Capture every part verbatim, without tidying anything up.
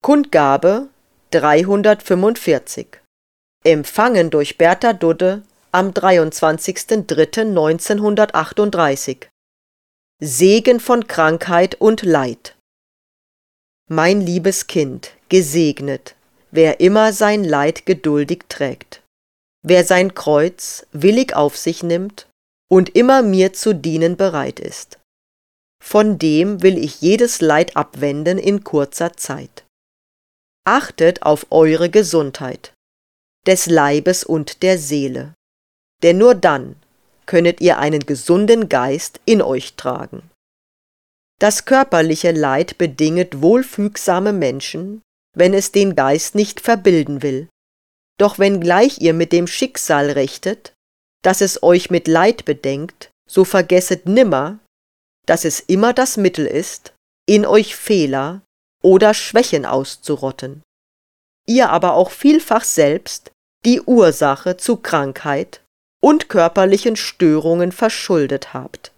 Kundgabe dreihundertfünfundvierzig. Empfangen durch Bertha Dudde am dreiundzwanzigsten dritten neunzehnhundertachtunddreißig. Segen von Krankheit und Leid. Mein liebes Kind, gesegnet, wer immer sein Leid geduldig trägt, wer sein Kreuz willig auf sich nimmt und immer mir zu dienen bereit ist. Von dem will ich jedes Leid abwenden in kurzer Zeit. Achtet auf eure Gesundheit, des Leibes und der Seele, denn nur dann könnet ihr einen gesunden Geist in euch tragen. Das körperliche Leid bedinget wohlfügsame Menschen, wenn es den Geist nicht verbilden will. Doch wenngleich ihr mit dem Schicksal rechtet, dass es euch mit Leid bedenkt, so vergesset nimmer, dass es immer das Mittel ist, in euch Fehler oder Schwächen auszurotten. Ihr aber auch vielfach selbst die Ursache zu Krankheit und körperlichen Störungen verschuldet habt.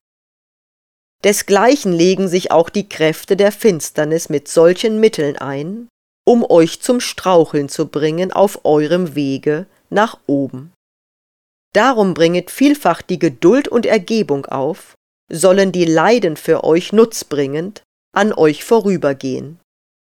Desgleichen legen sich auch die Kräfte der Finsternis mit solchen Mitteln ein, um euch zum Straucheln zu bringen auf eurem Wege nach oben. Darum bringet vielfach die Geduld und Ergebung auf, sollen die Leiden für euch nutzbringend an euch vorübergehen.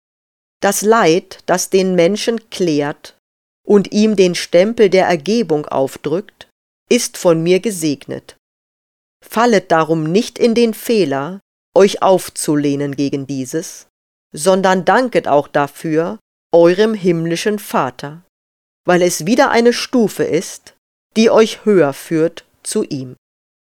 Das Leid, das den Menschen klärt und ihm den Stempel der Ergebung aufdrückt, ist von mir gesegnet. Fallet darum nicht in den Fehler, euch aufzulehnen gegen dieses, sondern danket auch dafür eurem himmlischen Vater, weil es wieder eine Stufe ist, die euch höher führt zu ihm.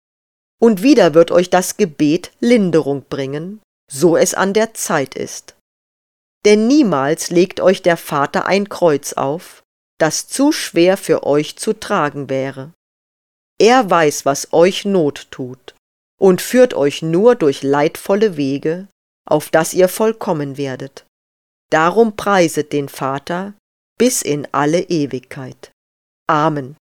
Und wieder wird euch das Gebet Linderung bringen, so es an der Zeit ist. Denn niemals legt euch der Vater ein Kreuz auf, das zu schwer für euch zu tragen wäre. Er weiß, was euch Not tut, und führt euch nur durch leidvolle Wege, auf dass ihr vollkommen werdet. Darum preiset den Vater bis in alle Ewigkeit. Amen.